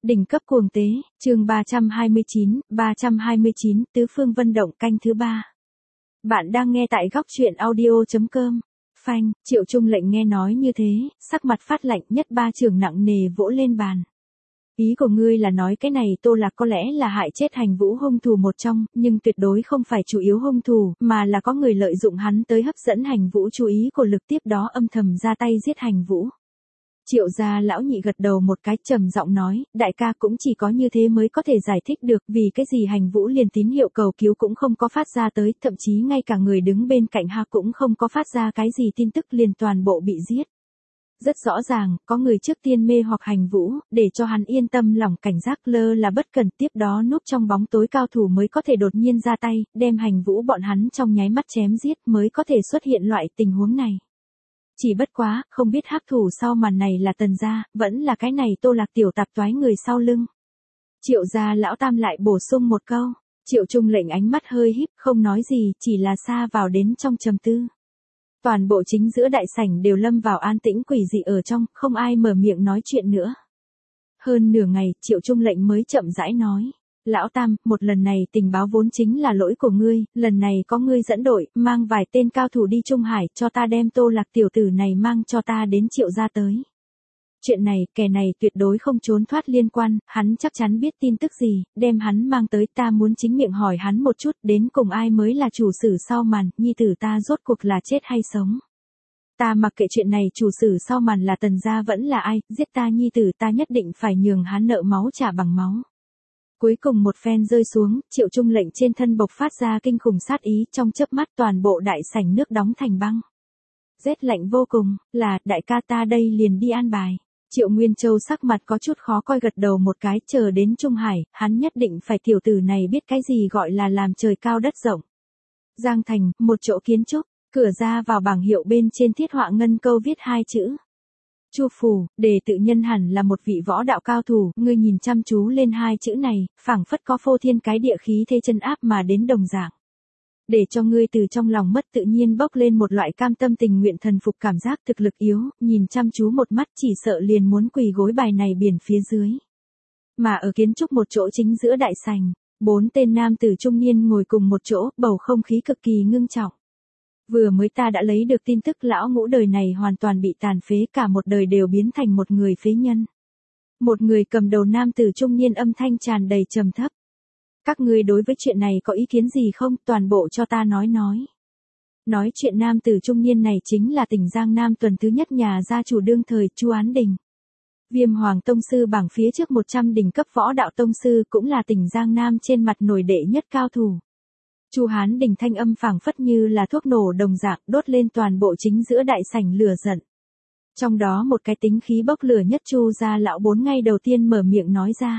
Đỉnh cấp cuồng tế, chương 329, tứ phương vân động canh thứ 3. Bạn đang nghe tại góc truyện audio.com. Phanh, Triệu Trung Lệnh nghe nói như thế, sắc mặt phát lạnh, nhất ba chưởng nặng nề vỗ lên bàn. Ý của ngươi là nói cái này Tô Lạc có lẽ là hại chết Hành Vũ hung thủ một trong, nhưng tuyệt đối không phải chủ yếu hung thủ, mà là có người lợi dụng hắn tới hấp dẫn Hành Vũ chú ý của lực, tiếp đó âm thầm ra tay giết Hành Vũ. Triệu gia lão nhị gật đầu một cái, trầm giọng nói, đại ca, cũng chỉ có như thế mới có thể giải thích được, vì cái gì Hành Vũ liền tín hiệu cầu cứu cũng không có phát ra tới, thậm chí ngay cả người đứng bên cạnh ha cũng không có phát ra cái gì tin tức, liền toàn bộ bị giết. Rất rõ ràng, có người trước tiên mê hoặc Hành Vũ, để cho hắn yên tâm lòng cảnh giác, lơ là bất cẩn, tiếp đó núp trong bóng tối cao thủ mới có thể đột nhiên ra tay, đem Hành Vũ bọn hắn trong nháy mắt chém giết, mới có thể xuất hiện loại tình huống này. Chỉ bất quá, không biết hắc thủ sau màn này là Tần gia, vẫn là cái này Tô Lạc tiểu tạp toái người sau lưng. Triệu gia lão tam lại bổ sung một câu. Triệu Trung Lệnh ánh mắt hơi híp, không nói gì, chỉ là xa vào đến trong trầm tư. Toàn bộ chính giữa đại sảnh đều lâm vào an tĩnh quỷ dị ở trong, không ai mở miệng nói chuyện nữa. Hơn nửa ngày, Triệu Trung Lệnh mới chậm rãi nói. Lão Tam, một lần này tình báo vốn chính là lỗi của ngươi, lần này có ngươi dẫn đội, mang vài tên cao thủ đi Trung Hải, cho ta đem Tô Lạc tiểu tử này mang cho ta đến Triệu gia tới. Chuyện này, kẻ này tuyệt đối không trốn thoát liên quan, hắn chắc chắn biết tin tức gì, đem hắn mang tới, ta muốn chính miệng hỏi hắn một chút, đến cùng ai mới là chủ sử sau màn, nhi tử ta rốt cuộc là chết hay sống. Ta mặc kệ chuyện này chủ sử sau màn là Tần gia vẫn là ai, giết ta nhi tử ta nhất định phải nhường hắn nợ máu trả bằng máu. Cuối cùng một phen rơi xuống, Triệu Trung Lệnh trên thân bộc phát ra kinh khủng sát ý, trong chớp mắt toàn bộ đại sảnh nước đóng thành băng. Rét lạnh vô cùng, là, đại ca ta đây liền đi an bài. Triệu Nguyên Châu sắc mặt có chút khó coi, gật đầu một cái, chờ đến Trung Hải, hắn nhất định phải tiểu tử này biết cái gì gọi là làm trời cao đất rộng. Giang Thành, một chỗ kiến trúc, cửa ra vào bảng hiệu bên trên thiết họa ngân câu viết hai chữ. Chu Phù, đề tự nhân hẳn là một vị võ đạo cao thủ, ngươi nhìn chăm chú lên hai chữ này, phảng phất có phô thiên cái địa khí thế chân áp mà đến đồng dạng. Để cho ngươi từ trong lòng mất tự nhiên bốc lên một loại cam tâm tình nguyện thần phục cảm giác, thực lực yếu, nhìn chăm chú một mắt chỉ sợ liền muốn quỳ gối bài này biển phía dưới. Mà ở kiến trúc một chỗ chính giữa đại sảnh, 4 tên nam tử trung niên ngồi cùng một chỗ, bầu không khí cực kỳ ngưng trọng. Vừa mới ta đã lấy được tin tức lão Ngũ đời này hoàn toàn bị tàn phế, cả một đời đều biến thành một người phế nhân. Một người cầm đầu nam tử trung niên âm thanh tràn đầy trầm thấp. Các ngươi đối với chuyện này có ý kiến gì không, toàn bộ cho ta nói. Nói chuyện nam tử trung niên này chính là tỉnh Giang Nam tuần thứ nhất nhà gia chủ đương thời Chu Án Đình. Viêm Hoàng Tông Sư bảng phía trước 100 đỉnh cấp võ đạo tông sư, cũng là tỉnh Giang Nam trên mặt nổi đệ nhất cao thủ. Chu Hán Đình thanh âm phảng phất như là thuốc nổ đồng dạng, đốt lên toàn bộ chính giữa đại sảnh lửa giận. Trong đó một cái tính khí bốc lửa nhất Chu gia lão 4 ngay đầu tiên mở miệng nói ra.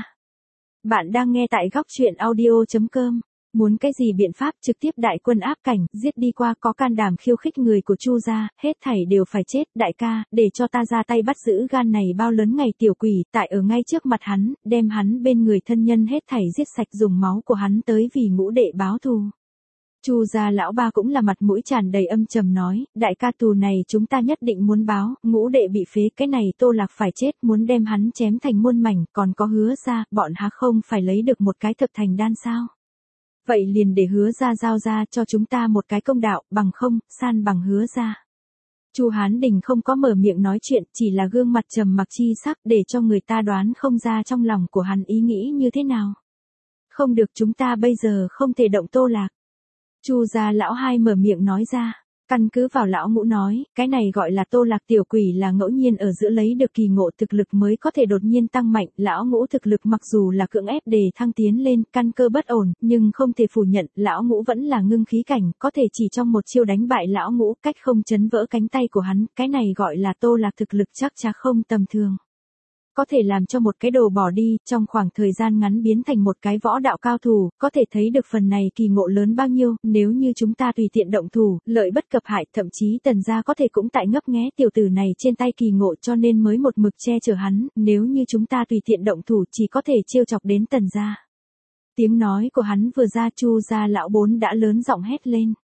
Bạn đang nghe tại góc truyện audio.com. Muốn cái gì biện pháp, trực tiếp đại quân áp cảnh, giết đi qua, có can đảm khiêu khích người của Chu gia, hết thảy đều phải chết, đại ca, để cho ta ra tay bắt giữ gan này bao lớn ngày tiểu quỷ, tại ở ngay trước mặt hắn, đem hắn bên người thân nhân hết thảy giết sạch, dùng máu của hắn tới vì Ngũ đệ báo thù. Chu gia lão ba cũng là mặt mũi tràn đầy âm trầm nói, đại ca, thù này chúng ta nhất định muốn báo, Ngũ đệ bị phế, cái này Tô Lạc phải chết, muốn đem hắn chém thành muôn mảnh, còn có Hứa gia, bọn há không phải lấy được một cái thập thành đan sao? Vậy liền để Hứa gia giao ra cho chúng ta một cái công đạo, bằng không, san bằng Hứa gia. Chu Hán Đình không có mở miệng nói chuyện, chỉ là gương mặt trầm mặc chi sắc, để cho người ta đoán không ra trong lòng của hắn ý nghĩ như thế nào. Không được, chúng ta bây giờ không thể động Tô Lạc. Chu gia lão hai mở miệng nói ra, căn cứ vào lão Ngũ nói, cái này gọi là Tô Lạc tiểu quỷ là ngẫu nhiên ở giữa lấy được kỳ ngộ thực lực mới có thể đột nhiên tăng mạnh, lão Ngũ thực lực mặc dù là cưỡng ép để thăng tiến lên, căn cơ bất ổn, nhưng không thể phủ nhận, lão Ngũ vẫn là ngưng khí cảnh, có thể chỉ trong một chiêu đánh bại lão Ngũ, cách không chấn vỡ cánh tay của hắn, cái này gọi là Tô Lạc thực lực chắc chắn không tầm thường. Có thể làm cho một cái đồ bỏ đi, trong khoảng thời gian ngắn biến thành một cái võ đạo cao thủ, có thể thấy được phần này kỳ ngộ lớn bao nhiêu, nếu như chúng ta tùy tiện động thủ, lợi bất cập hại, thậm chí Tần gia có thể cũng tại ngấp nghé tiểu tử này trên tay kỳ ngộ, cho nên mới một mực che chở hắn, nếu như chúng ta tùy tiện động thủ chỉ có thể trêu chọc đến Tần gia. Tiếng nói của hắn vừa ra, Chu gia lão 4 đã lớn giọng hét lên.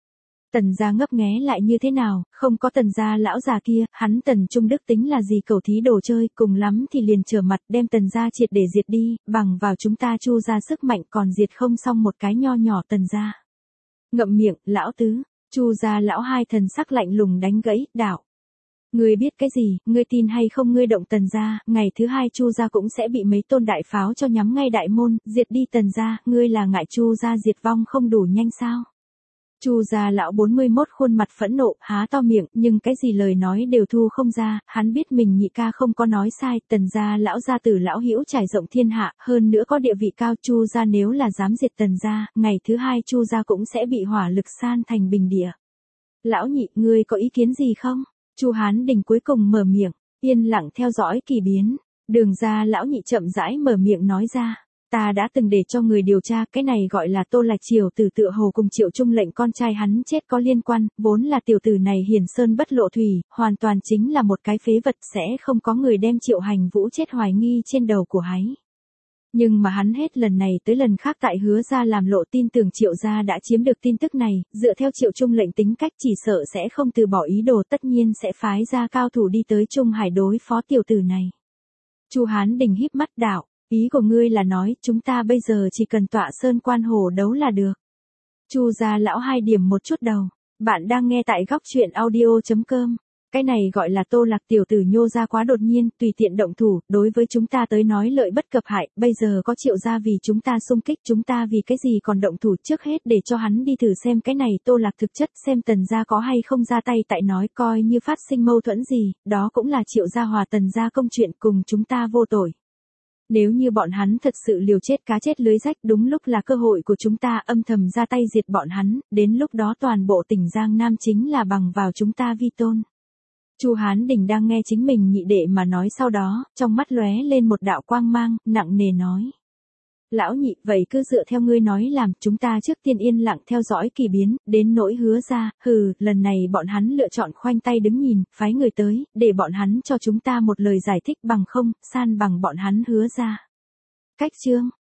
Tần gia ngấp nghé lại như thế nào, không có Tần gia lão già kia, hắn Tần Trung Đức tính là gì cẩu thí đồ chơi, cùng lắm thì liền trở mặt đem Tần gia triệt để diệt đi, bằng vào chúng ta Chu gia sức mạnh còn diệt không xong một cái nho nhỏ Tần gia. Ngậm miệng, lão tứ, Chu gia lão hai thần sắc lạnh lùng đánh gãy, đạo. Ngươi biết cái gì, ngươi tin hay không, ngươi động Tần gia, ngày thứ hai Chu gia cũng sẽ bị mấy tôn đại pháo cho nhắm ngay đại môn, diệt đi Tần gia, ngươi là ngại Chu gia diệt vong không đủ nhanh sao? Chu gia lão 41 khuôn mặt phẫn nộ, há to miệng, nhưng cái gì lời nói đều thu không ra, hắn biết mình nhị ca không có nói sai, Tần gia lão gia tử lão hữu trải rộng thiên hạ, hơn nữa có địa vị cao, Chu gia nếu là dám diệt Tần gia, ngày thứ hai Chu gia cũng sẽ bị hỏa lực san thành bình địa. Lão nhị, ngươi có ý kiến gì không? Chu Hán Đình cuối cùng mở miệng, yên lặng theo dõi kỳ biến. Đường gia lão nhị chậm rãi mở miệng nói ra. Ta đã từng để cho người điều tra, cái này gọi là Tô Lạch Triều tử tựa hồ cùng Triệu Trung lệnh con trai hắn chết có liên quan, vốn là tiểu tử này hiển sơn bất lộ thủy, hoàn toàn chính là một cái phế vật, sẽ không có người đem Triệu Hành Vũ chết hoài nghi trên đầu của hắn. Nhưng mà hắn hết lần này tới lần khác tại Hứa gia làm lộ tin tưởng Triệu gia đã chiếm được tin tức này, dựa theo Triệu Trung lệnh tính cách chỉ sợ sẽ không từ bỏ ý đồ, tất nhiên sẽ phái ra cao thủ đi tới Trung Hải đối phó tiểu tử này. Chu Hán Đình híp mắt đạo. Ý của ngươi là nói, chúng ta bây giờ chỉ cần tọa sơn quan hồ đấu là được. Chu gia lão hai điểm một chút đầu. Bạn đang nghe tại góc truyện audio.com. Cái này gọi là Tô Lạc tiểu tử nhô ra quá đột nhiên, tùy tiện động thủ, đối với chúng ta tới nói lợi bất cập hại, bây giờ có Triệu gia vì chúng ta xung kích, chúng ta vì cái gì còn động thủ, trước hết để cho hắn đi thử xem cái này Tô Lạc thực chất, xem Tần gia có hay không ra tay, tại nói coi như phát sinh mâu thuẫn gì, đó cũng là Triệu gia hòa Tần gia công chuyện, cùng chúng ta vô tội. Nếu như bọn hắn thật sự liều chết cá chết lưới rách, đúng lúc là cơ hội của chúng ta âm thầm ra tay diệt bọn hắn, đến lúc đó toàn bộ tỉnh Giang Nam chính là bằng vào chúng ta vi tôn. Chu Hán Đình đang nghe chính mình nhị đệ mà nói, sau đó, trong mắt lóe lên một đạo quang mang, nặng nề nói. Lão nhị, vậy cứ dựa theo ngươi nói làm, chúng ta trước tiên yên lặng theo dõi kỳ biến, đến nỗi Hứa gia, lần này bọn hắn lựa chọn khoanh tay đứng nhìn, phái người tới, để bọn hắn cho chúng ta một lời giải thích, bằng không, san bằng bọn hắn Hứa gia. Cách chương